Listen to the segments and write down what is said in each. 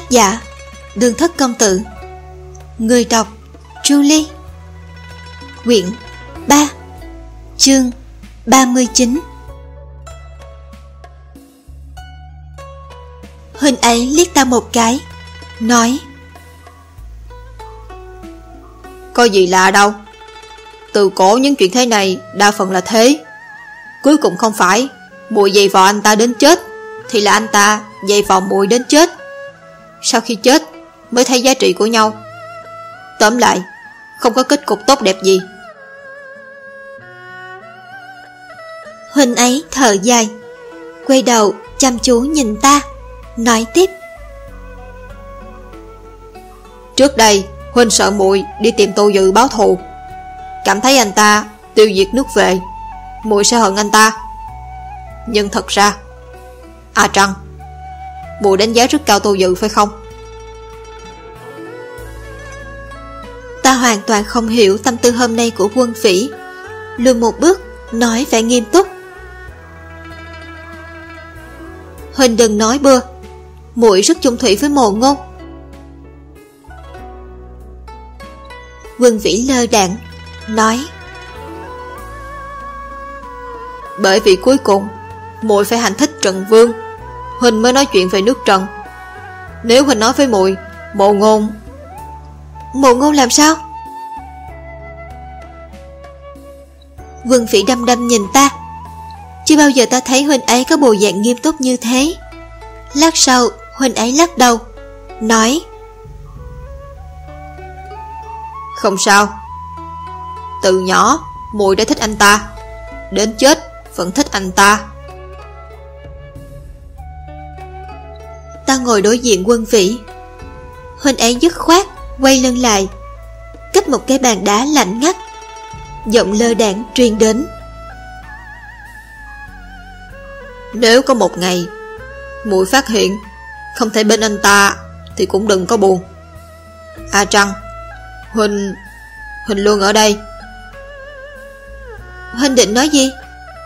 Tác giả Đường Thất Công Tử. Người đọc Julie. Quyển 3, chương 39. Huynh ấy liếc ta một cái, nói: có gì lạ đâu. Từ cổ những chuyện thế này đa phần là thế. Cuối cùng không phải muội giày vò anh ta đến chết, thì là anh ta giày vò muội đến chết. Sau khi chết mới thấy giá trị của nhau. Tóm lại, không có kết cục tốt đẹp gì. Huynh ấy thở dài, quay đầu chăm chú nhìn ta, nói tiếp: trước đây huynh sợ muội đi tìm Tô Dự báo thù, cảm thấy anh ta tiêu diệt nước về, muội sẽ hận anh ta. Nhưng thật ra, Trăng, muội đánh giá rất cao Tô Dự phải không? Ta hoàn toàn không hiểu tâm tư hôm nay của Quân Phỉ, lùi một bước, nói vẻ nghiêm túc: Huynh đừng nói bừa, muội rất chung thủy với Mộ Ngôn. Quân Vĩ lơ đãng nói: bởi vì cuối cùng muội phải hành thích Trần Vương, huynh mới nói chuyện về nước Trần. Nếu huynh nói với muội Mộ Ngôn làm sao? Quân Vĩ đăm đăm nhìn ta. Chưa bao giờ ta thấy huynh ấy có bộ dạng nghiêm túc như thế. Lát sau huynh ấy lắc đầu, nói: không sao. Từ nhỏ muội đã thích anh ta, đến chết vẫn thích anh ta. Ta ngồi đối diện Quân Vĩ. Huynh ấy dứt khoát quay lưng lại, cách một cái bàn đá lạnh ngắt. Giọng lơ đãng truyền đến: nếu có một ngày muội phát hiện không thể bên anh ta thì cũng đừng có buồn. Trăng, huynh luôn ở đây. Huynh định nói gì?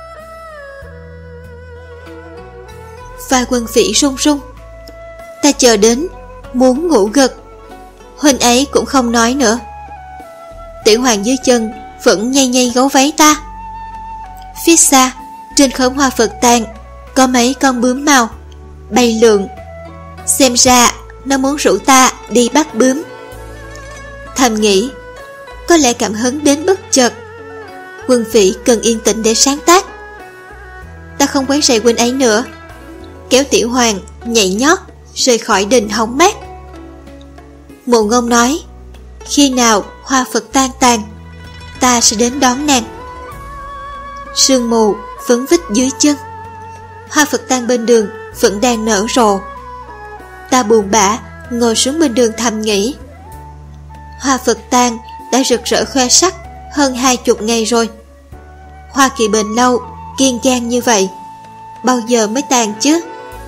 Vai Quân Vĩ run run. Ta chờ đến muốn ngủ gật. Huynh ấy cũng không nói nữa. Tiểu Hoàng dưới chân vẫn nhây nhây gấu váy ta. Phía xa, trên khóm hoa Phật tàn, có mấy con bướm màu bay lượn. Xem ra nó muốn rủ ta đi bắt bướm. Thầm nghĩ, có lẽ cảm hứng đến bất chợt. Quân Vĩ cần yên tĩnh để sáng tác. Ta không quấy rầy huynh ấy nữa, kéo Tiểu Hoàng nhảy nhót rời khỏi đình hóng mát. Mộ Ngôn nói: khi nào hoa Phật tan tàn, ta sẽ đến đón nàng. Sương mù vấn vít dưới chân, hoa Phật tang bên đường vẫn đang nở rộ. Ta buồn bã ngồi xuống bên đường thầm nghĩ: hoa Phật tang đã rực rỡ khoe sắc hơn 20 ngày rồi. Hoa kỳ bền lâu, kiên gan như vậy, bao giờ mới tàn chứ?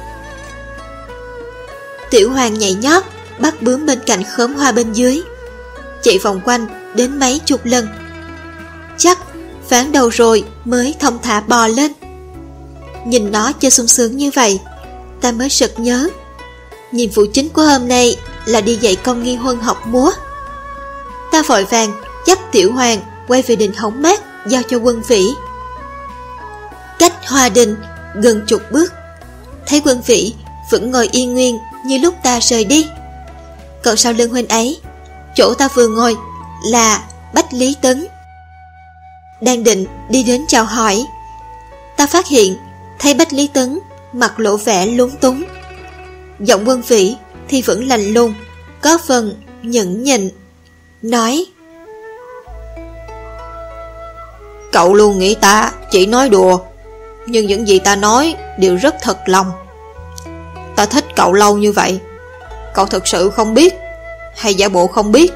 Tiểu Hoàng nhảy nhót bắt bướm bên cạnh khóm hoa bên dưới, chạy vòng quanh đến mấy chục lần. Chắc ván đầu rồi mới thong thả bò lên. Nhìn nó chơi sung sướng như vậy, ta mới sực nhớ nhiệm vụ chính của hôm nay là đi dạy công nghi huân học múa. Ta vội vàng dắt Tiểu Hoàng quay về đình hóng mát, giao cho Quân Vĩ. Cách hoa đình gần chục bước, thấy Quân Vĩ vẫn ngồi yên nguyên như lúc ta rời đi. Còn sau lưng huynh ấy, chỗ ta vừa ngồi là Bách Lý Tấn. Đang định đi đến chào hỏi, ta phát hiện thấy Bách Lý Tấn mặt lộ vẻ lúng túng. Giọng Quân Vĩ thì vẫn lạnh lùng, có phần nhẫn nhịn, nói: cậu luôn nghĩ ta chỉ nói đùa, nhưng những gì ta nói đều rất thật lòng. Ta thích cậu lâu như vậy, cậu thực sự không biết hay giả bộ không biết?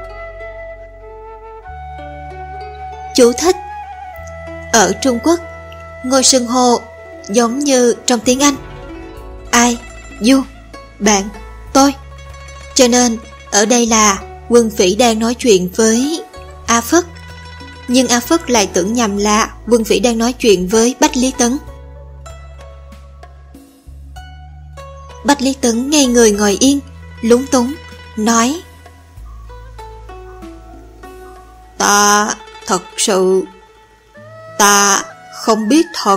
Chú thích: ở Trung Quốc, ngôi xưng hô giống như trong tiếng Anh: I, you, bạn, tôi. Cho nên ở đây là Quân Vĩ đang nói chuyện với A Phất, nhưng A Phất lại tưởng nhầm là Quân Vĩ đang nói chuyện với Bách Lý Tấn. Bách Lý Tấn ngây người ngồi yên, lúng túng, nói: Ta thật sự, ta không biết thật.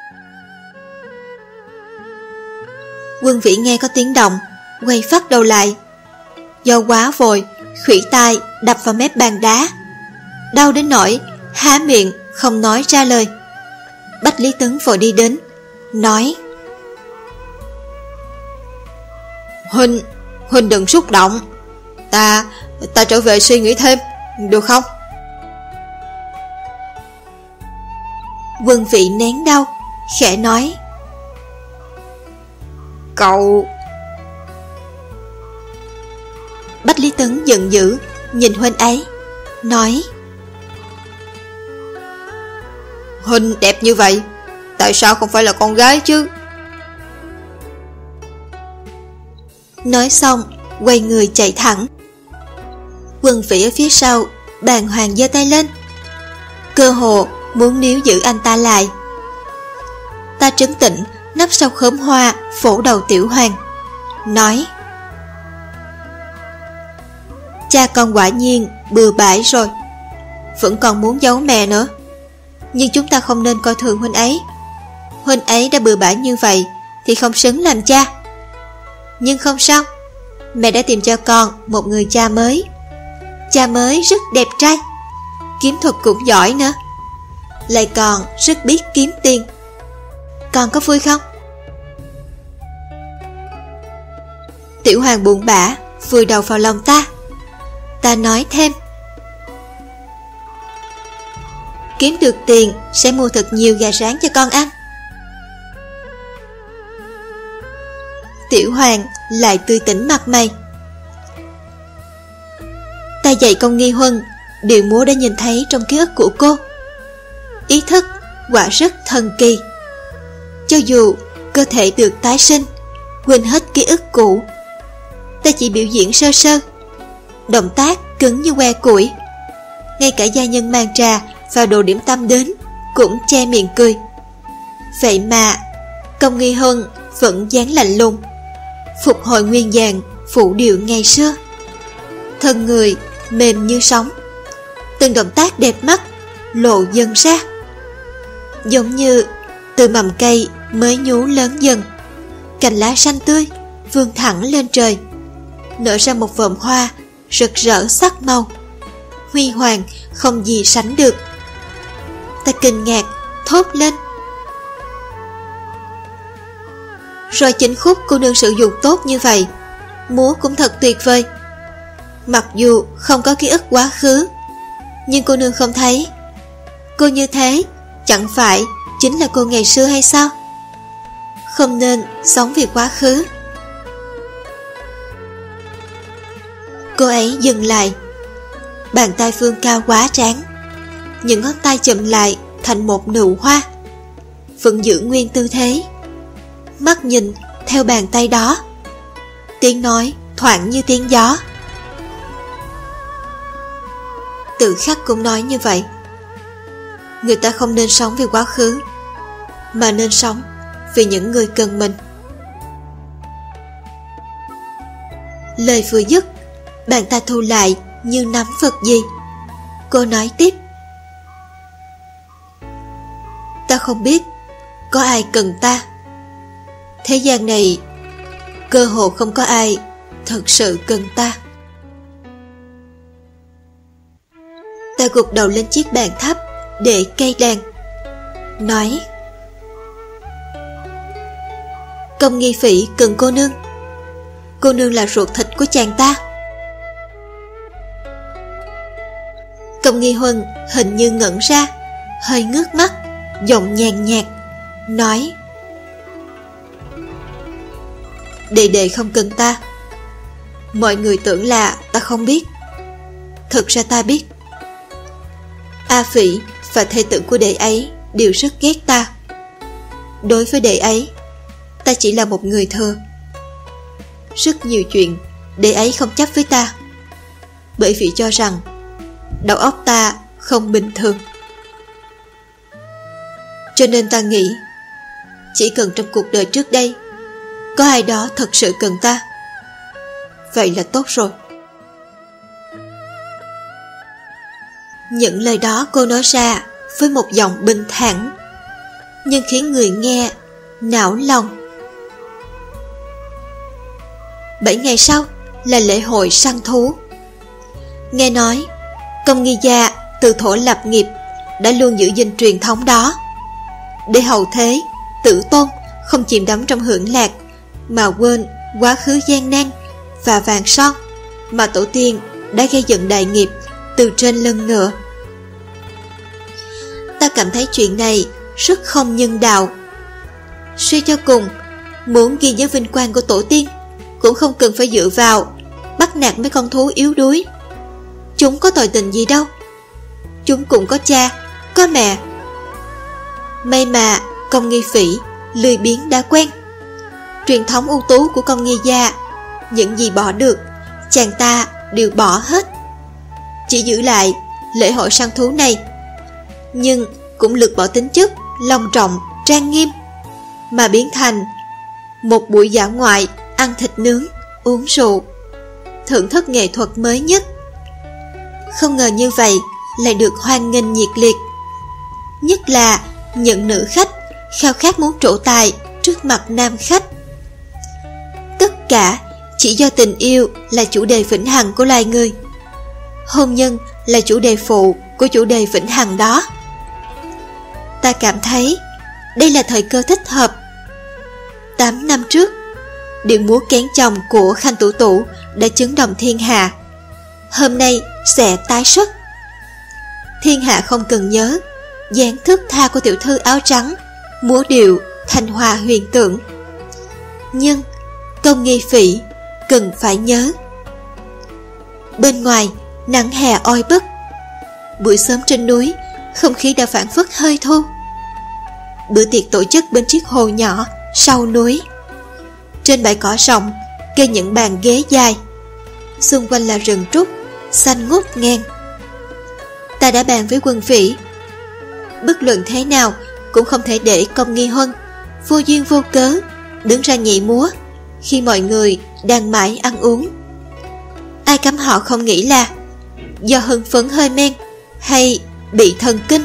Quân Vĩ nghe có tiếng động, quay phát đầu lại. Do quá vội, khuỷu tay đập vào mép bàn đá, đau đến nỗi há miệng không nói ra lời. Bách Lý Tấn vội đi đến, nói: Huynh đừng xúc động. Ta trở về suy nghĩ thêm, được không? Quân Vĩ nén đau, khẽ nói: Cậu... Bách Lý Tấn giận dữ nhìn huynh ấy, nói: Huynh đẹp như vậy, tại sao không phải là con gái chứ? Nói xong quay người chạy thẳng. Quân Vĩ ở phía sau bàng hoàng giơ tay lên, cơ hồ muốn níu giữ anh ta lại. Ta trấn tĩnh nấp sau khóm hoa phủ đầu Tiểu Hoàng, nói: Cha con quả nhiên bừa bãi rồi, vẫn còn muốn giấu mẹ nữa. Nhưng chúng ta không nên coi thường huynh ấy. Huynh ấy đã bừa bãi như vậy thì không xứng làm cha. Nhưng không sao, mẹ đã tìm cho con một người cha mới. Cha mới rất đẹp trai, kiếm thuật cũng giỏi nữa, lại còn rất biết kiếm tiền. Con có vui không? Tiểu Hoàng buồn bã vùi đầu vào lòng ta. Ta nói thêm: Kiếm được tiền sẽ mua thật nhiều gà rán cho con ăn. Tiểu Hoàng lại tươi tỉnh mặt mày. Ta dạy công Nghi Huân điệu múa đã nhìn thấy trong ký ức của cô. Ý thức quả rất thần kỳ. Cho dù cơ thể được tái sinh, quên hết ký ức cũ, ta chỉ biểu diễn sơ sơ, động tác cứng như que củi. Ngay cả gia nhân mang trà và đồ điểm tâm đến cũng che miệng cười. Vậy mà công Nghi Huân vẫn dáng lạnh lùng, phục hồi nguyên dạng phủ điệu ngày xưa. Thân người mềm như sóng, từng động tác đẹp mắt lộ dần ra, giống như từ mầm cây mới nhú lớn dần, cành lá xanh tươi vươn thẳng lên trời, nở ra một vòm hoa rực rỡ sắc màu, huy hoàng không gì sánh được. Ta kinh ngạc thốt lên: Rồi chỉnh khúc cô nương sử dụng tốt như vậy, múa cũng thật tuyệt vời. Mặc dù không có ký ức quá khứ, nhưng cô nương không thấy. Cô như thế chẳng phải chính là cô ngày xưa hay sao? Không nên sống vì quá khứ. Cô ấy dừng lại, bàn tay vươn cao quá trán, những ngón tay chụm lại thành một nụ hoa, vẫn giữ nguyên tư thế, mắt nhìn theo bàn tay đó, tiếng nói thoảng như tiếng gió. Tự khắc cũng nói như vậy. Người ta không nên sống vì quá khứ, mà nên sống vì những người cần mình. Lời vừa dứt, bàn tay thu lại như nắm vật gì. Cô nói tiếp: Ta không biết có ai cần ta. Thế gian này cơ hồ không có ai thật sự cần ta. Ta gục đầu lên chiếc bàn thấp để cây đàn, nói: Công Nghi Phỉ cần cô nương. Cô nương là ruột thịt của chàng ta. Công Nghi Huân hình như ngẩn ra, hơi ngước mắt, giọng nhàn nhạt, nói: Đệ đệ không cần ta. Mọi người tưởng là ta không biết, thực ra ta biết. A Phỉ và thê tử của đệ ấy đều rất ghét ta. Đối với đệ ấy, ta chỉ là một người thừa. Rất nhiều chuyện đệ ấy không chấp với ta, bởi vì cho rằng đầu óc ta không bình thường. Cho nên ta nghĩ, chỉ cần trong cuộc đời trước đây có ai đó thật sự cần ta, vậy là tốt rồi. Những lời đó cô nói ra với một giọng bình thản, nhưng khiến người nghe não lòng. 7 ngày sau là lễ hội săn thú. Nghe nói Công Nghi Gia từ thuở lập nghiệp đã luôn giữ gìn truyền thống đó, để hậu thế tử tôn không chìm đắm trong hưởng lạc mà quên quá khứ gian nan và vàng son mà tổ tiên đã gây dựng đại nghiệp từ trên lưng ngựa. Ta cảm thấy chuyện này rất không nhân đạo. Suy cho cùng, muốn ghi nhớ vinh quang của tổ tiên cũng không cần phải dựa vào bắt nạt mấy con thú yếu đuối. Chúng có tội tình gì đâu, chúng cũng có cha, có mẹ. May mà Công Nghi Phỉ lười biếng đã quen. Truyền thống ưu tú của Công Nghi Gia, những gì bỏ được chàng ta đều bỏ hết, chỉ giữ lại lễ hội săn thú này, nhưng cũng lược bỏ tính chất long trọng trang nghiêm, mà biến thành một buổi dã ngoại ăn thịt nướng, uống rượu, thưởng thức nghệ thuật mới nhất. Không ngờ như vậy lại được hoan nghênh nhiệt liệt, nhất là những nữ khách khao khát muốn trổ tài trước mặt nam khách. Tất cả chỉ do tình yêu là chủ đề vĩnh hằng của loài người, hôn nhân là chủ đề phụ của chủ đề vĩnh hằng đó. Ta cảm thấy đây là thời cơ thích hợp. 8 năm trước, điệu múa kén chồng của Khanh Tủ Tủ đã chấn động thiên hạ, hôm nay sẽ tái xuất. Thiên hạ không cần nhớ dáng thức tha của tiểu thư áo trắng múa điệu thanh hoa huyền tưởng, nhưng Công Nghi Phỉ cần phải nhớ. Bên ngoài nắng hè oi bức, buổi sớm trên núi không khí đã phảng phất hơi thu. Bữa tiệc tổ chức bên chiếc hồ nhỏ sau núi. Trên bãi cỏ rộng kê những bàn ghế dài, xung quanh là rừng trúc xanh ngút ngang. Ta đã bàn với Quân Phỉ, bất luận thế nào cũng không thể để Công Nghi Huân vô duyên vô cớ đứng ra nhảy múa khi mọi người đang mãi ăn uống. Ai cấm họ không nghĩ là do hưng phấn hơi men hay bị thần kinh.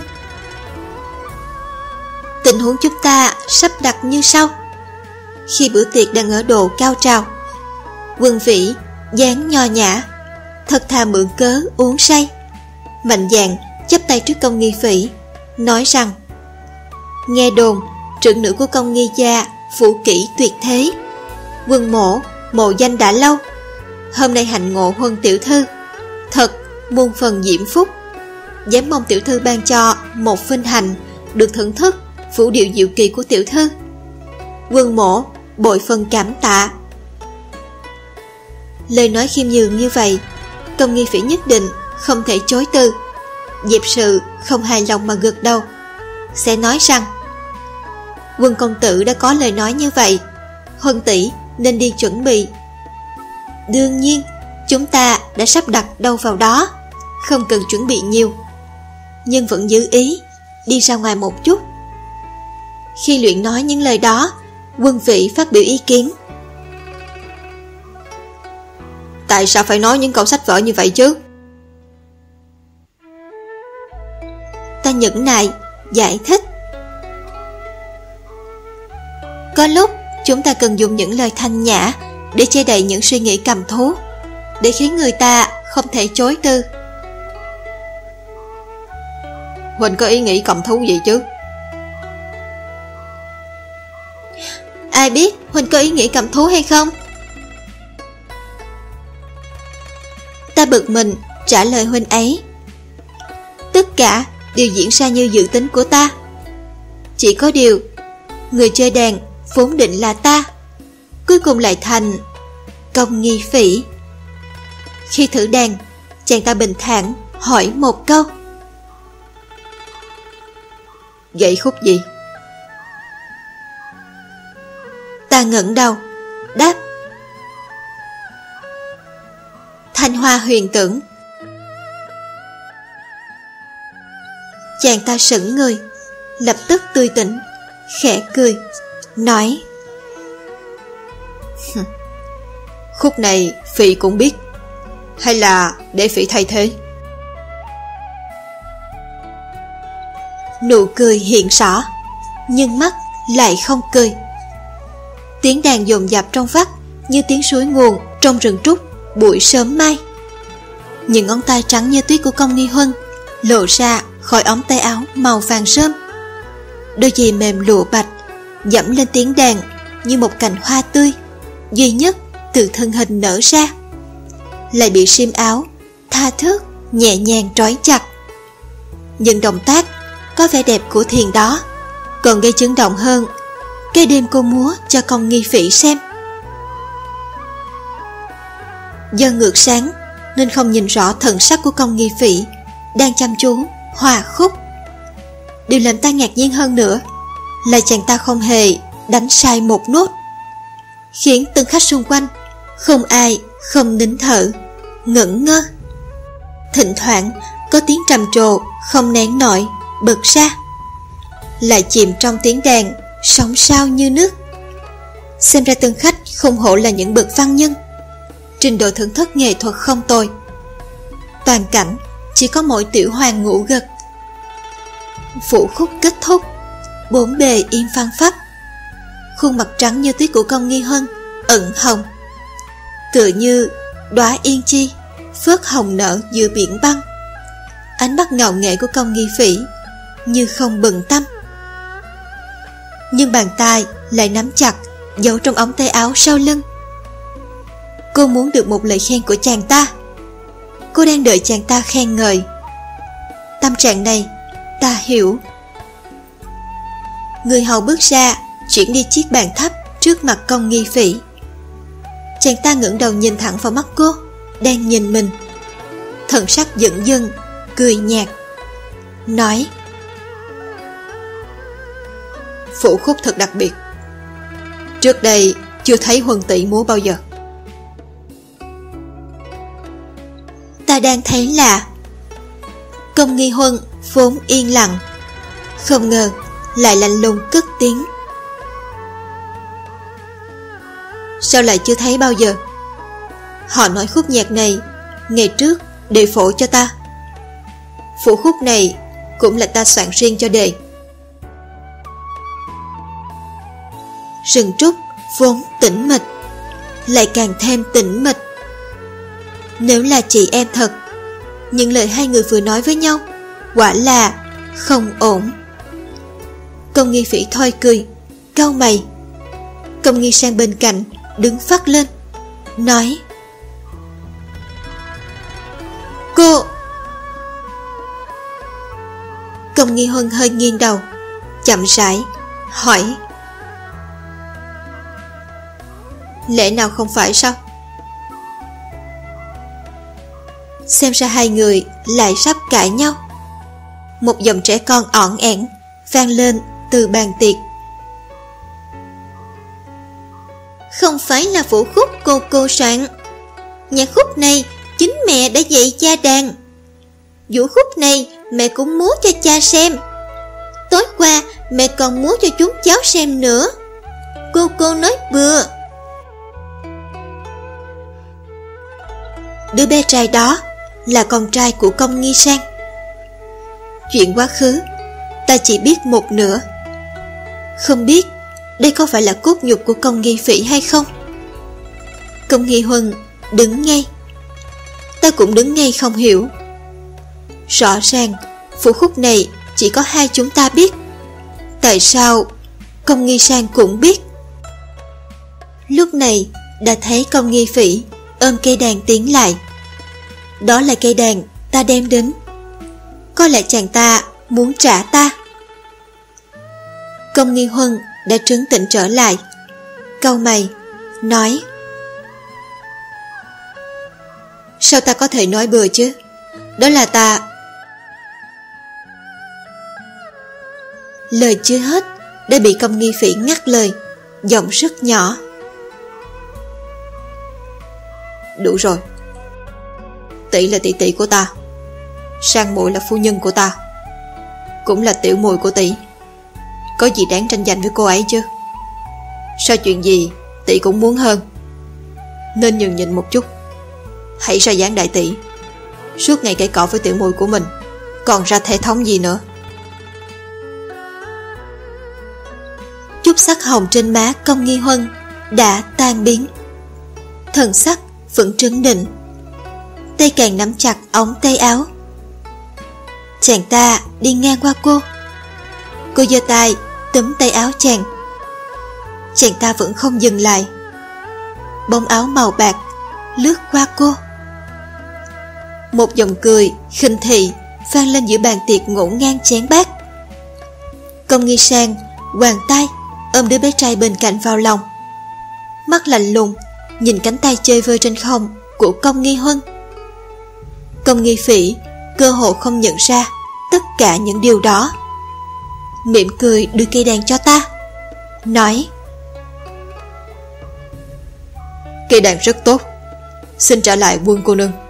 Tình huống chúng ta sắp đặt như sau. Khi bữa tiệc đang ở độ cao trào, Quân Vĩ dáng nho nhã, thật thà mượn cớ uống say, mạnh dạn chắp tay trước Công Nghi Phỉ, nói rằng: nghe đồn trưởng nữ của Công Nghi Gia phụ kỹ tuyệt thế, Quân mộ danh đã lâu, hôm nay hạnh ngộ Huân tiểu thư, thật muôn phần diễm phúc, dám mong tiểu thư ban cho một vinh hạnh được thưởng thức vũ điệu diệu kỳ của tiểu thư. Quân mộ bội phần cảm tạ. Lời nói khiêm nhường như vậy, Công Nghi Phỉ nhất định không thể chối từ. Diệp Sự không hài lòng mà gật đầu, sẽ nói rằng: Quân công tử đã có lời nói như vậy, Huân tỷ nên đi chuẩn bị. Đương nhiên chúng ta đã sắp đặt đâu vào đó, không cần chuẩn bị nhiều, nhưng vẫn giữ ý đi ra ngoài một chút. Khi luyện nói những lời đó, Quân Vĩ phát biểu ý kiến: tại sao phải nói những câu sách vở như vậy chứ? Ta nhẫn nại giải thích: có lúc chúng ta cần dùng những lời thanh nhã để che đậy những suy nghĩ cầm thú, để khiến người ta không thể chối từ. Huỳnh có ý nghĩ cầm thú gì chứ? Ai biết Huỳnh có ý nghĩ cầm thú hay không? Ta bực mình trả lời Huỳnh ấy: tất cả đều diễn ra như dự tính của ta. Chỉ có điều, người chơi đàn vốn định là ta, cuối cùng lại thành Công Nghi Phỉ. Khi thử đàn, chàng ta bình thản hỏi một câu: gậy khúc gì? Ta ngẩng đầu đáp: Thanh Hoa huyền tưởng. Chàng ta sững người, lập tức tươi tỉnh, khẽ cười, nói: khúc này Phỉ cũng biết, hay là để Phỉ thay thế? Nụ cười hiện rõ, nhưng mắt lại không cười. Tiếng đàn dồn dập trong vắt như tiếng suối nguồn trong rừng trúc buổi sớm mai. Những ngón tay trắng như tuyết của Công Nghi Huân lộ ra khỏi ống tay áo màu vàng rơm. Đôi giày mềm lụa bạch dẫm lên tiếng đàn như một cành hoa tươi duy nhất từ thân hình nở ra, lại bị xiêm áo tha thướt nhẹ nhàng trói chặt. Những động tác có vẻ đẹp của Thiền đó còn gây chấn động hơn cái đêm cô múa cho Công Nghi Phỉ xem. Do ngược sáng nên không nhìn rõ thần sắc của Công Nghi Phỉ đang chăm chú hòa khúc. Điều làm ta ngạc nhiên hơn nữa là chàng ta không hề đánh sai một nốt, khiến tân khách xung quanh không ai không nín thở ngẩn ngơ. Thỉnh thoảng có tiếng trầm trồ không nén nổi bật ra, lại chìm trong tiếng đàn sóng sao như nước. Xem ra tân khách không hổ là những bậc văn nhân, trình độ thưởng thức nghệ thuật không tồi. Toàn cảnh chỉ có mỗi Tiểu Hoàng ngủ gật. Phụ khúc kết thúc, bốn bề im phăng phắc. Khuôn mặt trắng như tuyết của Công Nghi Huân ửng hồng, tựa như đóa yên chi phớt hồng nở giữa biển băng. Ánh mắt ngạo nghệ của Công Nghi Phỉ như không bận tâm, nhưng bàn tay lại nắm chặt giấu trong ống tay áo sau lưng. Cô muốn được một lời khen của chàng ta. Cô đang đợi chàng ta khen ngợi. Tâm trạng này ta hiểu. Người hầu bước ra, chuyển đi chiếc bàn thấp trước mặt Công Nghi Phỉ. Chàng ta ngẩng đầu nhìn thẳng vào mắt cô đang nhìn mình, thần sắc dửng dưng, cười nhạt, nói: Phụ khúc thật đặc biệt, trước đây chưa thấy Huân tỷ múa bao giờ. Ta đang thấy lạ. Công Nghi Huân vốn yên lặng, không ngờ lại lạnh lùng cất tiếng: Sao lại chưa thấy bao giờ? Họ nói khúc nhạc này ngày trước để phổ cho ta. Phụ khúc này cũng là ta soạn riêng cho đề. Rừng trúc vốn tĩnh mịch lại càng thêm tĩnh mịch. Nếu là chị em thật, những lời hai người vừa nói với nhau quả là không ổn. Công Nghi Phỉ thôi cười, cau mày. Công Nghi sang bên cạnh đứng phắt lên, nói: Cô... Công Nghi Huân hơi nghiêng đầu, chậm rãi hỏi: Lẽ nào không phải sao? Xem ra hai người lại sắp cãi nhau. Một giọng trẻ con ỏn ẻn vang lên từ bàn tiệc: Không phải là vũ khúc cô soạn. Nhạc khúc này chính mẹ đã dạy cha đàn. Vũ khúc này mẹ cũng múa cho cha xem. Tối qua mẹ còn múa cho chúng cháu xem nữa. Cô nói bừa. Đứa bé trai đó là con trai của Công Nghi Sang. Chuyện quá khứ ta chỉ biết một nửa. Không biết đây có phải là cốt nhục của Công Nghi Phỉ hay không? Công Nghi Huân đứng ngay. Ta cũng đứng ngay không hiểu. Rõ ràng phụ khúc này chỉ có hai chúng ta biết. Tại sao Công Nghi Sang cũng biết? Lúc này đã thấy Công Nghi Phỉ ôm cây đàn tiến lại. Đó là cây đàn ta đem đến. Có lẽ chàng ta muốn trả ta. Công Nghi Huân đã trấn tĩnh trở lại, cau mày, nói: Sao ta có thể nói bừa chứ? Đó là ta... Lời chưa hết đã bị Công Nghi Phỉ ngắt lời, giọng rất nhỏ: Đủ rồi. Tỷ là tỷ tỷ của ta, Sang muội là phu nhân của ta, cũng là tiểu muội của tỷ. Có gì đáng tranh giành với cô ấy chứ? Sao chuyện gì tỷ cũng muốn hơn, nên nhường nhịn một chút. hãy ra dáng đại tỷ, suốt ngày cãi cọ với tiểu muội của mình, còn ra thể thống gì nữa. Chút sắc hồng trên má Công Nghi Huân đã tan biến, thần sắc vẫn trấn định, tay càng nắm chặt ống tay áo. Chàng ta đi ngang qua cô giơ tay túm tay áo chàng. Chàng ta vẫn không dừng lại. Bông áo màu bạc lướt qua cô. Một giọng cười khinh thị vang lên giữa bàn tiệc ngổn ngang chén bát. Công Nghi Sang hoàng tay ôm đứa bé trai bên cạnh vào lòng, mắt lạnh lùng nhìn cánh tay chơi vơi trên không của Công Nghi Huân. Công Nghi Phỉ cơ hồ không nhận ra tất cả những điều đó, mỉm cười đưa cây đàn cho ta, nói: Cây đàn rất tốt, xin trả lại Quân cô nương.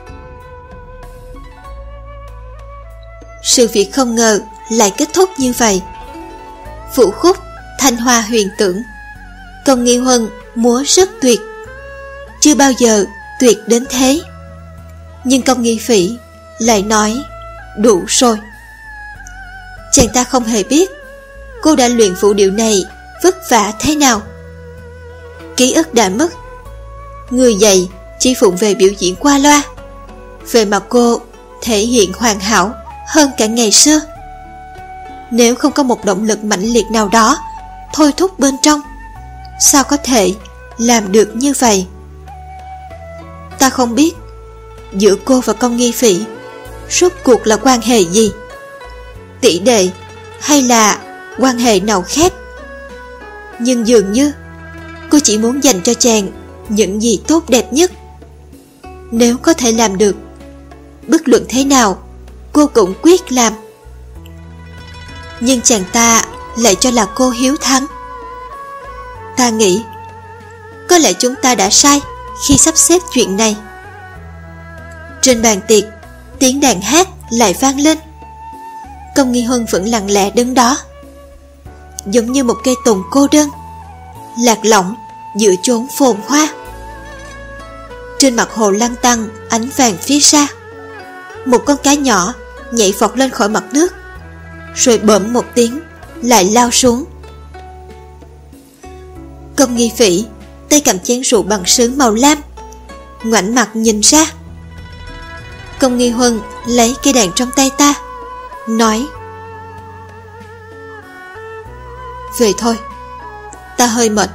Sự việc không ngờ lại kết thúc như vậy. Vũ khúc thanh hoa huyền tưởng, Công Nghi Huân múa rất tuyệt, chưa bao giờ tuyệt đến thế. Nhưng Công Nghi Phỉ lại nói đủ rồi. Chàng ta không hề biết cô đã luyện vũ điệu này vất vả thế nào. Ký ức đã mất, người dạy chỉ phụng về biểu diễn qua loa, vậy mà cô thể hiện hoàn hảo hơn cả ngày xưa. Nếu không có một động lực mãnh liệt nào đó thôi thúc bên trong, sao có thể làm được như vậy? Ta không biết giữa cô và Công Nghi Phỉ rốt cuộc là quan hệ gì, tỷ đệ hay là quan hệ nào khác. Nhưng dường như cô chỉ muốn dành cho chàng những gì tốt đẹp nhất. Nếu có thể làm được, bất luận thế nào cô cũng quyết làm. Nhưng chàng ta lại cho là cô hiếu thắng. Ta nghĩ có lẽ chúng ta đã sai khi sắp xếp chuyện này. Trên bàn tiệc, tiếng đàn hát lại vang lên. Công Nghi Huân vẫn lặng lẽ đứng đó, giống như một cây tùng cô đơn, lạc lõng giữa chốn phồn hoa. Trên mặt hồ lăn tăn ánh vàng phía xa, một con cá nhỏ nhảy vọt lên khỏi mặt nước, rồi bợm một tiếng lại lao xuống. Công Nghi Phỉ tay cầm chén rượu bằng sứ màu lam, ngoảnh mặt nhìn ra. Công Nghi Huân lấy cây đàn trong tay ta, nói: Về thôi, ta hơi mệt.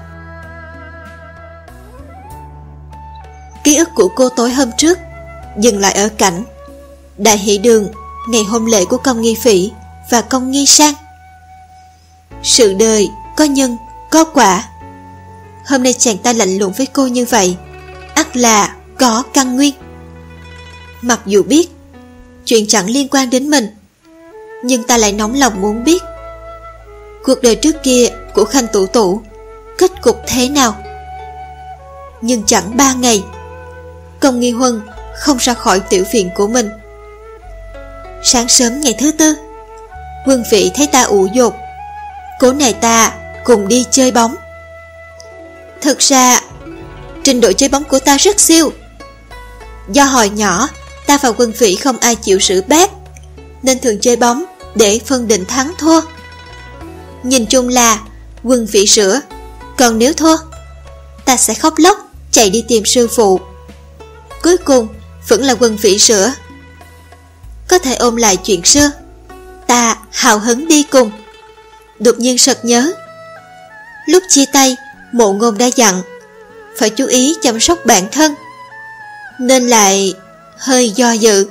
Ký ức của cô tối hôm trước dừng lại ở cảnh đại hỷ đường ngày hôn lễ của Công Nghi Phỉ và Công Nghi Sang. Sự đời có nhân có quả. Hôm nay chàng ta lạnh lùng với cô như vậy, ắt là có căn nguyên. Mặc dù biết chuyện chẳng liên quan đến mình, nhưng ta lại nóng lòng muốn biết cuộc đời trước kia của Khanh Tủ Tủ kết cục thế nào. Nhưng chẳng 3 ngày, Công Nghi Huân không ra khỏi tiểu viện của mình. Sáng sớm ngày thứ tư, Quân Phỉ thấy ta ủ dột, cố này ta cùng đi chơi bóng. Thực ra trình độ chơi bóng của ta rất siêu. Do hồi nhỏ ta và Quân Phỉ không ai chịu xử bát, nên thường chơi bóng để phân định thắng thua. Nhìn chung là Quân Phỉ sửa, còn nếu thua, ta sẽ khóc lóc chạy đi tìm sư phụ. Cuối cùng vẫn là Quân Phỉ sửa. Có thể ôm lại chuyện xưa, ta hào hứng đi cùng. Đột nhiên sực nhớ, lúc chia tay Mộ Ngôn đã dặn phải chú ý chăm sóc bản thân, nên lại hơi do dự.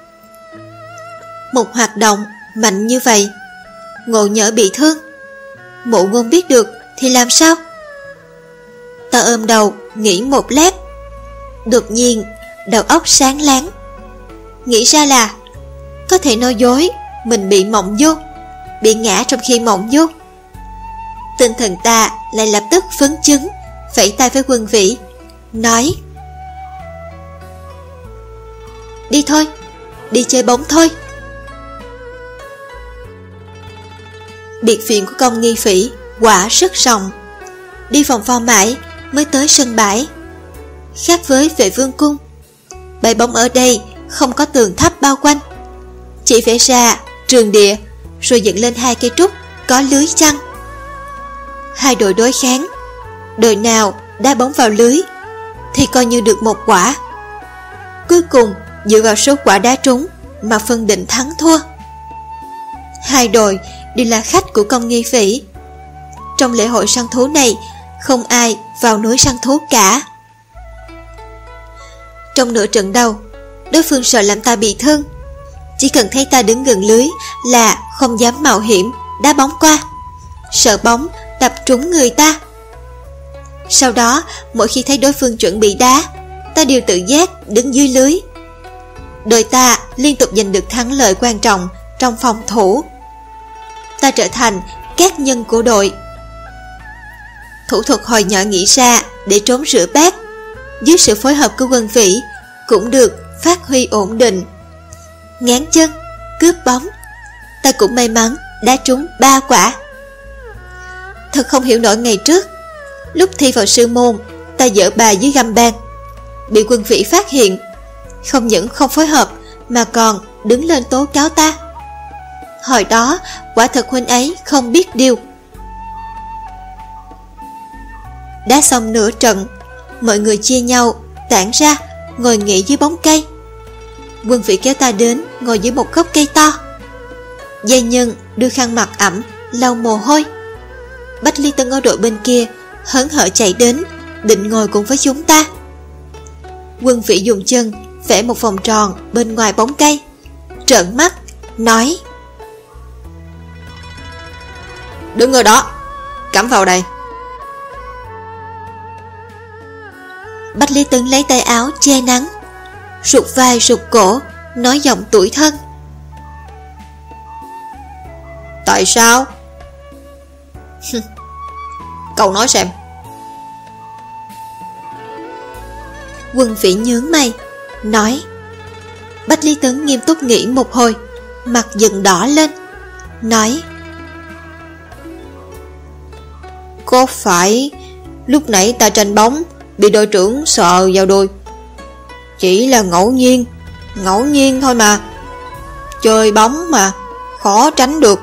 Một hoạt động mạnh như vậy, ngộ nhỡ bị thương, Mộ Ngôn biết được thì làm sao? Ta ôm đầu nghĩ một lát, đột nhiên đầu óc sáng láng, nghĩ ra là có thể nói dối mình bị mộng vô, bị ngã trong khi mộng vô. Tinh thần ta lại lập tức phấn chấn, vẫy tay với Quân Vĩ, nói: Đi thôi, đi chơi bóng thôi. Biệt viện của Công Nghi Phỉ quả rất rộng, đi vòng vo mãi mới tới sân bãi. Khác với Vệ Vương Cung, bãi bóng ở đây không có tường thấp bao quanh, chỉ vẽ ra trường địa rồi dựng lên 2 cây trúc có lưới chăng. 2 đội đối kháng, đội nào đá bóng vào lưới thì coi như được 1 quả. Cuối cùng dựa vào số quả đá trúng mà phân định thắng thua. 2 đội đều là khách của Công Nghi Phỉ. Trong lễ hội săn thú này không ai vào núi săn thú cả. Trong nửa trận đầu, đối phương sợ làm ta bị thương, chỉ cần thấy ta đứng gần lưới là không dám mạo hiểm đá bóng qua, sợ bóng đập trúng người ta. Sau đó mỗi khi thấy đối phương chuẩn bị đá, ta đều tự giác đứng dưới lưới. Đội ta liên tục giành được thắng lợi quan trọng trong phòng thủ. Ta trở thành các nhân của đội. Thủ thuật hồi nhỏ nghĩ ra để trốn rửa bát, dưới sự phối hợp của Quân Vĩ cũng được phát huy ổn định. Ngán chân, cướp bóng, ta cũng may mắn đá trúng 3 quả. Thật không hiểu nổi ngày trước, lúc thi vào sư môn, ta dở bài dưới găm bàn, bị Quân Vĩ phát hiện, không những không phối hợp mà còn đứng lên tố cáo ta. Hồi đó quả thật huynh ấy không biết điều. Đá xong nửa trận, mọi người chia nhau tản ra ngồi nghỉ dưới bóng cây. Quân Vĩ kéo ta đến ngồi dưới một gốc cây to. Giai Nhân đưa khăn mặt ẩm lau mồ hôi. Bách Lý Tấn ở đội bên kia hớn hở chạy đến, định ngồi cùng với chúng ta. Quân Vĩ dùng chân vẽ một vòng tròn bên ngoài bóng cây, trợn mắt nói: Đứng ở đó, cắm vào đây. Bách Lý Tấn lấy tay áo che nắng, rụt vai rụt cổ, nói giọng tủi thân: Tại sao? Cậu nói xem. Quân Vĩ nhướng mày, nói. Bách Lý Tấn nghiêm túc nghĩ một hồi, mặt dần đỏ lên, nói: Có phải lúc nãy ta tranh bóng bị đội trưởng sờ vào đùi? Chỉ là ngẫu nhiên thôi mà. Chơi bóng mà, khó tránh được.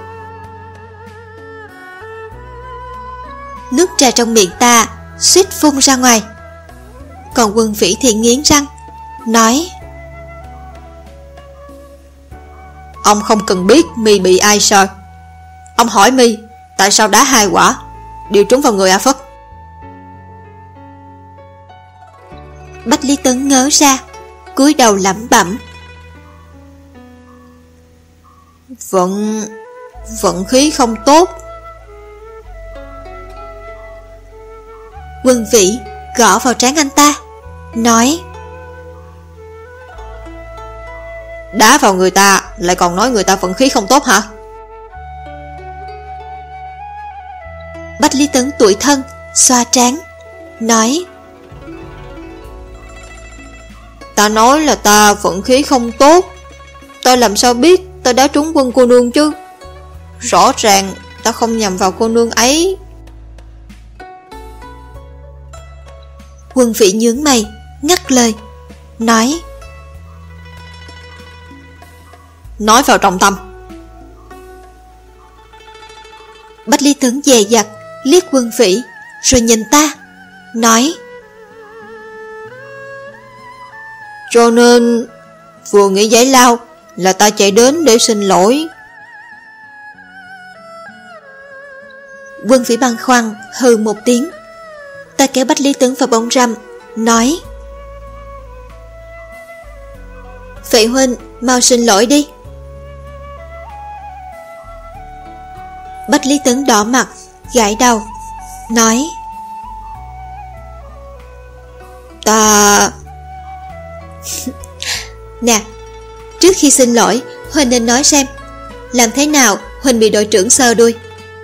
Nước trà trong miệng ta suýt phun ra ngoài. Còn Quân Vĩ thì nghiến răng, nói: Ông không cần biết mi bị ai sờ. Ông hỏi mi tại sao đá 2 quả đều trúng vào người A Phất. Bách Lý Tấn ngớ ra, cúi đầu lẩm bẩm: Vận khí không tốt. Quân Vĩ gõ vào trán anh ta, nói: Đá vào người ta lại còn nói người ta vận khí không tốt hả? Bách Lý Tấn tủi thân, xoa trán, nói: Ta nói là ta vận khí không tốt, ta làm sao biết ta đá trúng Quân cô nương chứ? Rõ ràng ta không nhầm vào cô nương ấy. Quân Vĩ nhướng mày, ngắt lời, nói: Nói vào trọng tâm. Bách Lý Tấn dè dặt liếc Quân Vĩ, rồi nhìn ta, nói: Cho nên vừa nghĩ giải lao là ta chạy đến để xin lỗi. Quân Vĩ băn khoăn hừ một tiếng. Ta kéo Bách Lý Tấn vào bóng râm, nói: Vậy huynh mau xin lỗi đi. Bách Lý Tấn đỏ mặt, gãi đầu, nói: Ta... Nè, trước khi xin lỗi, huynh nên nói xem, làm thế nào huynh bị đội trưởng sờ đuôi.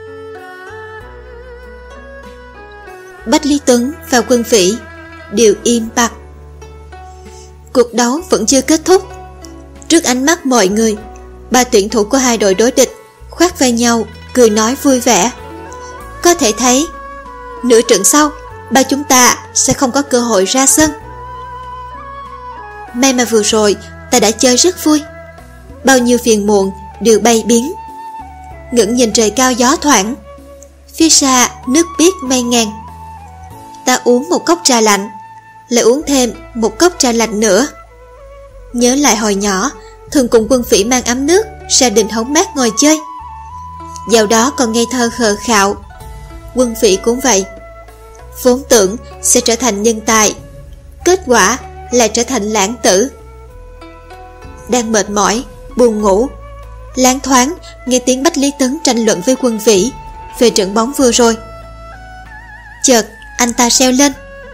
Bách Lý Tấn và Quân Vĩ đều im bặt. Cuộc đấu vẫn chưa kết thúc. Trước ánh mắt mọi người, 3 tuyển thủ của 2 đội đối địch khoác vai nhau, cười nói vui vẻ. Có thể thấy, nửa trận sau, 3 chúng ta sẽ không có cơ hội ra sân. May mà vừa rồi ta đã chơi rất vui, bao nhiêu phiền muộn đều bay biến. Ngẩng nhìn trời cao gió thoảng, phía xa nước biếc mây ngàn. Ta uống một cốc trà lạnh, lại uống thêm một cốc trà lạnh nữa. Nhớ lại hồi nhỏ thường cùng Quân Phỉ mang ấm nước ra đình hóng mát ngồi chơi. Dạo đó còn ngây thơ khờ khạo. Quân Phỉ cũng vậy, vốn tưởng sẽ trở thành nhân tài, kết quả lại trở thành lãng tử. Đang mệt mỏi, buồn ngủ, loáng thoáng nghe tiếng Bách Lý Tấn tranh luận với Quân Vĩ về trận bóng vừa rồi. Chợt anh ta reo lên: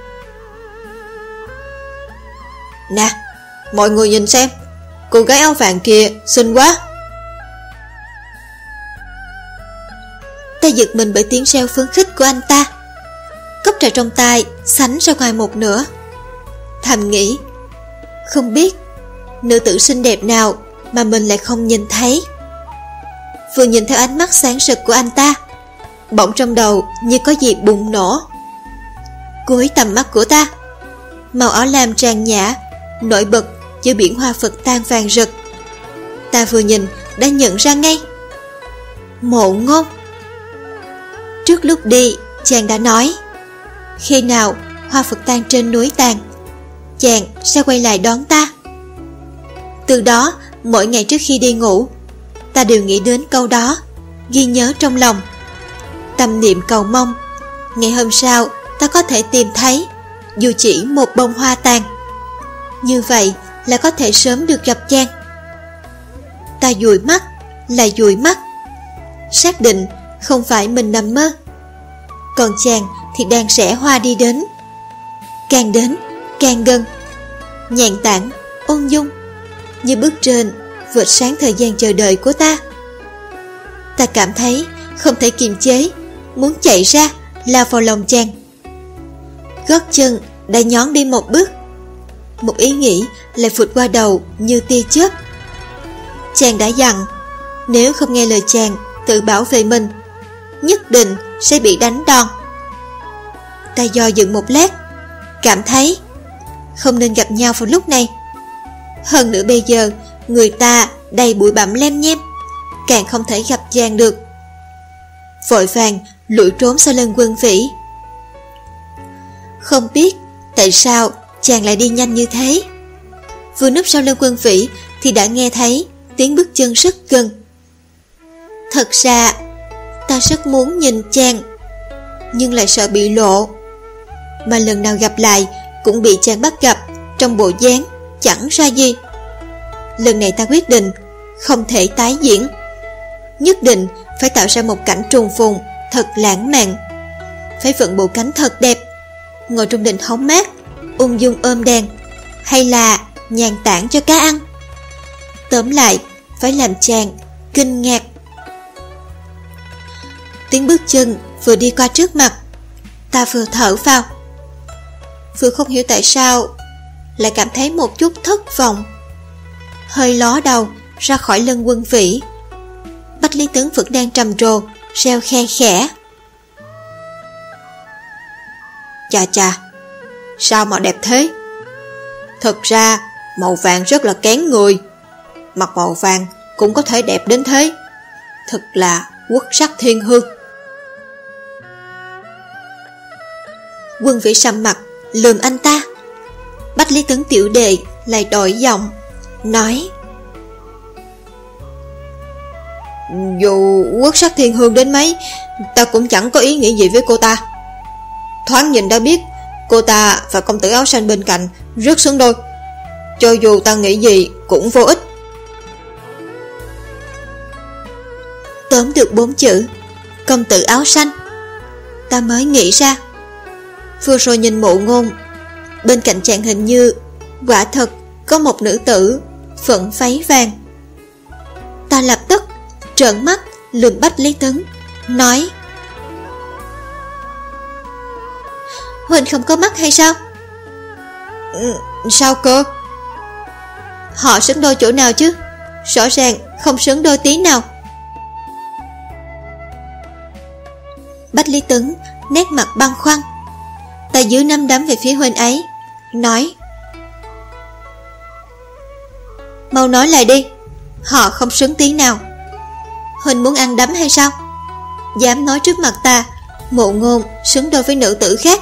"Nè, mọi người nhìn xem, cô gái áo vàng kia xinh quá." Ta giật mình bởi tiếng reo phấn khích của anh ta. Cốc trà trong tay sánh ra ngoài một nửa. Thầm nghĩ, không biết nữ tử xinh đẹp nào mà mình lại không nhìn thấy. Vừa nhìn theo ánh mắt sáng rực của anh ta, bỗng trong đầu như có gì bùng nổ. Cuối tầm mắt của ta, màu áo lam trang nhã nổi bật giữa biển hoa Phật tang vàng rực. Ta vừa nhìn đã nhận ra ngay. Mộ Ngôn. Trước lúc đi, chàng đã nói khi nào hoa Phật tang trên núi tàn, chàng sẽ quay lại đón ta. Từ đó, mỗi ngày trước khi đi ngủ, ta đều nghĩ đến câu đó, ghi nhớ trong lòng, tâm niệm cầu mong ngày hôm sau ta có thể tìm thấy dù chỉ một bông hoa tàn. Như vậy là có thể sớm được gặp chàng. Ta dụi mắt, lại dụi mắt, xác định không phải mình nằm mơ. Còn chàng thì đang rẽ hoa đi đến, càng đến càng gần, nhàn tản, ôn dung, như bước trên vượt sáng thời gian chờ đợi của ta. Ta cảm thấy không thể kiềm chế, muốn chạy ra lao vào lòng chàng. Gót chân đã nhón đi một bước, một ý nghĩ lại vụt qua đầu như tia chớp. Chàng đã dặn, nếu không nghe lời chàng tự bảo vệ mình, nhất định sẽ bị đánh đòn. Ta do dự một lát, cảm thấy không nên gặp nhau vào lúc này. Hơn nữa bây giờ người ta đầy bụi bặm lem nhem, càng không thể gặp chàng được. Vội vàng lủi trốn sau lưng Quân Vĩ. Không biết tại sao chàng lại đi nhanh như thế. Vừa núp sau lưng Quân Vĩ thì đã nghe thấy tiếng bước chân rất gần. Thật ra ta rất muốn nhìn chàng, nhưng lại sợ bị lộ, mà lần nào gặp lại cũng bị chàng bắt gặp trong bộ dáng chẳng ra gì. Lần này ta quyết định không thể tái diễn, nhất định phải tạo ra một cảnh trùng phùng thật lãng mạn, phải vận bộ cánh thật đẹp, ngồi trong đình hóng mát, ung dung ôm đèn, hay là nhàn tản cho cá ăn. Tóm lại phải làm chàng kinh ngạc. Tiếng bước chân vừa đi qua trước mặt, ta vừa thở vào, vừa không hiểu tại sao lại cảm thấy một chút thất vọng. Hơi ló đầu ra khỏi lưng Quân Vĩ. Bách Lý Tấn vẫn đang trầm trồ reo khe khẽ: "Chà chà, sao mà đẹp thế? Thực ra màu vàng rất là kén người, mặc màu vàng cũng có thể đẹp đến thế. Thật là quốc sắc thiên hương." Quân Vĩ sầm mặt lườm anh ta. Bách Lý Tấn tiểu đệ lại đổi giọng nói: "Dù quốc sắc thiên hương đến mấy, ta cũng chẳng có ý nghĩ gì với cô ta. Thoáng nhìn đã biết cô ta và công tử áo xanh bên cạnh rất xứng đôi. Cho dù ta nghĩ gì cũng vô ích." Tóm được 4 chữ công tử áo xanh, ta mới nghĩ ra. Vừa rồi nhìn Mộ Ngôn, bên cạnh chàng hình như quả thật có một nữ tử phận váy vàng. Ta lập tức trợn mắt lườm Bách Lý Tấn, nói: "Huynh không có mắt hay sao?" "Sao cơ?" "Họ xứng đôi chỗ nào chứ? Rõ ràng không xứng đôi tí nào." Bách Lý Tấn nét mặt băn khoăn. Ta dưới nắm đấm về phía huynh ấy, nói: Mau nói lại đi, họ không xứng tí nào. Huynh muốn ăn đấm hay sao? Dám nói trước mặt ta Mộ Ngôn xứng đôi với nữ tử khác.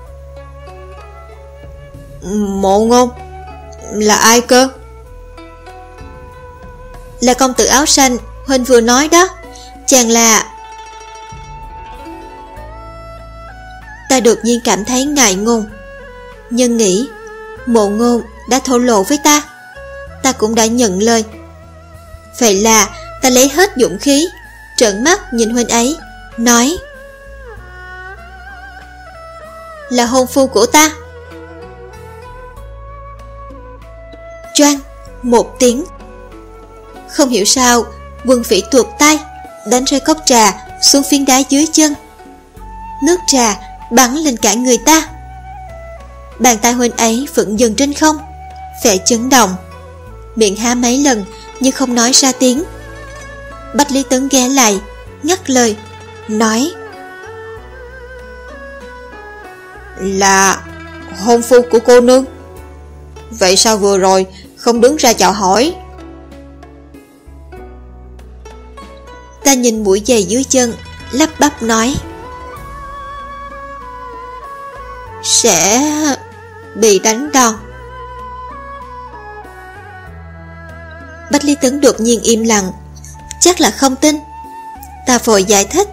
Mộ Ngôn? Là ai cơ? Là công tử áo xanh Huynh vừa nói đó. Chàng là... Ta đột nhiên cảm thấy ngại ngùng, nhưng nghĩ Mộ Ngôn đã thổ lộ với ta, ta cũng đã nhận lời. Vậy là ta lấy hết dũng khí, trợn mắt nhìn huynh ấy, nói: là hôn phu của ta. Choang một tiếng, không hiểu sao Quân Phỉ tuột tay, đánh rơi cốc trà xuống phiến đá dưới chân. Nước trà bắn lên cả người ta. Bàn tay huynh ấy vẫn dừng trên không, vẻ chấn động, miệng há mấy lần nhưng không nói ra tiếng. Bách Lý Tấn ghé lại, ngắt lời, nói: là hôn phu của cô nương. Vậy sao vừa rồi không đứng ra chào hỏi? Ta nhìn mũi giày dưới chân, lắp bắp nói: sẽ bị đánh đòn. Bách Lý Tấn đột nhiên im lặng, chắc là không tin. Ta vội giải thích: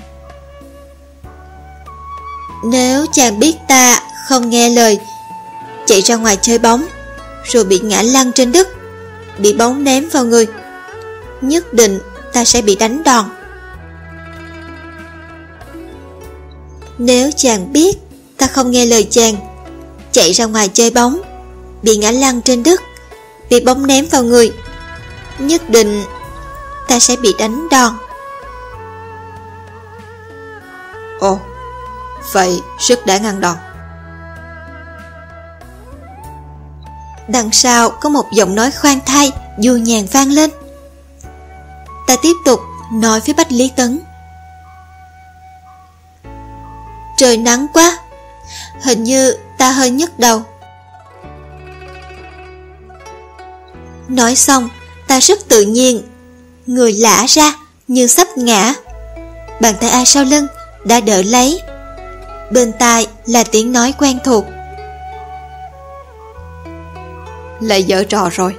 nếu chàng biết ta không nghe lời, chạy ra ngoài chơi bóng, rồi bị ngã lăn trên đất, bị bóng ném vào người, nhất định ta sẽ bị đánh đòn. Nếu chàng biết ta không nghe lời chàng, chạy ra ngoài chơi bóng, bị ngã lăn trên đất, bị bóng ném vào người, nhất định ta sẽ bị đánh đòn. Ồ, vậy rất đã ngăn đòn. Đằng sau có một giọng nói khoan thai, du nhàn vang lên. Ta tiếp tục nói với Bách Lý Tấn: trời nắng quá, hình như ta hơi nhức đầu. Nói xong, ta rất tự nhiên, người lả ra như sắp ngã. Bàn tay ai sau lưng đã đỡ lấy. Bên tai là tiếng nói quen thuộc: lại giở trò rồi.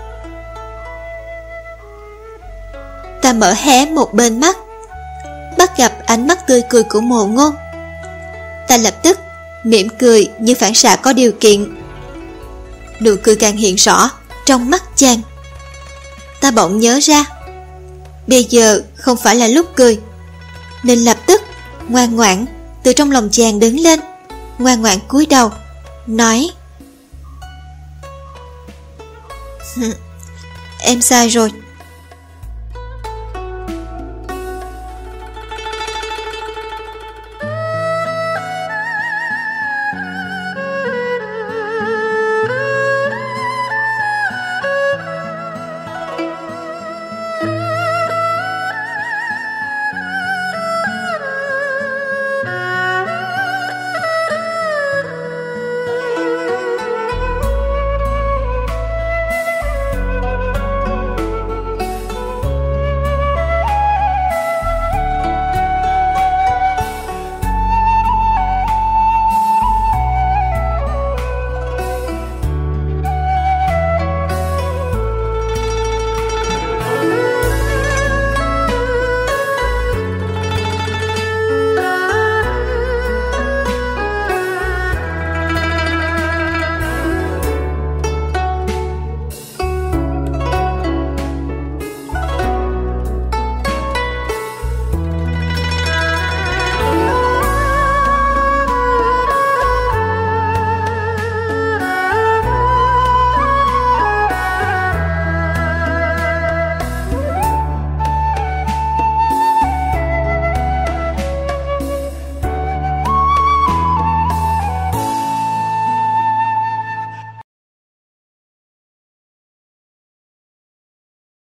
Ta mở hé một bên mắt, bắt gặp ánh mắt tươi cười của Mộ Ngôn. Ta lập tức mỉm cười như phản xạ có điều kiện. Nụ cười càng hiện rõ trong mắt chàng. Ta bỗng nhớ ra, bây giờ không phải là lúc cười, nên lập tức ngoan ngoãn từ trong lòng chàng đứng lên, ngoan ngoãn cúi đầu, nói: em sai rồi.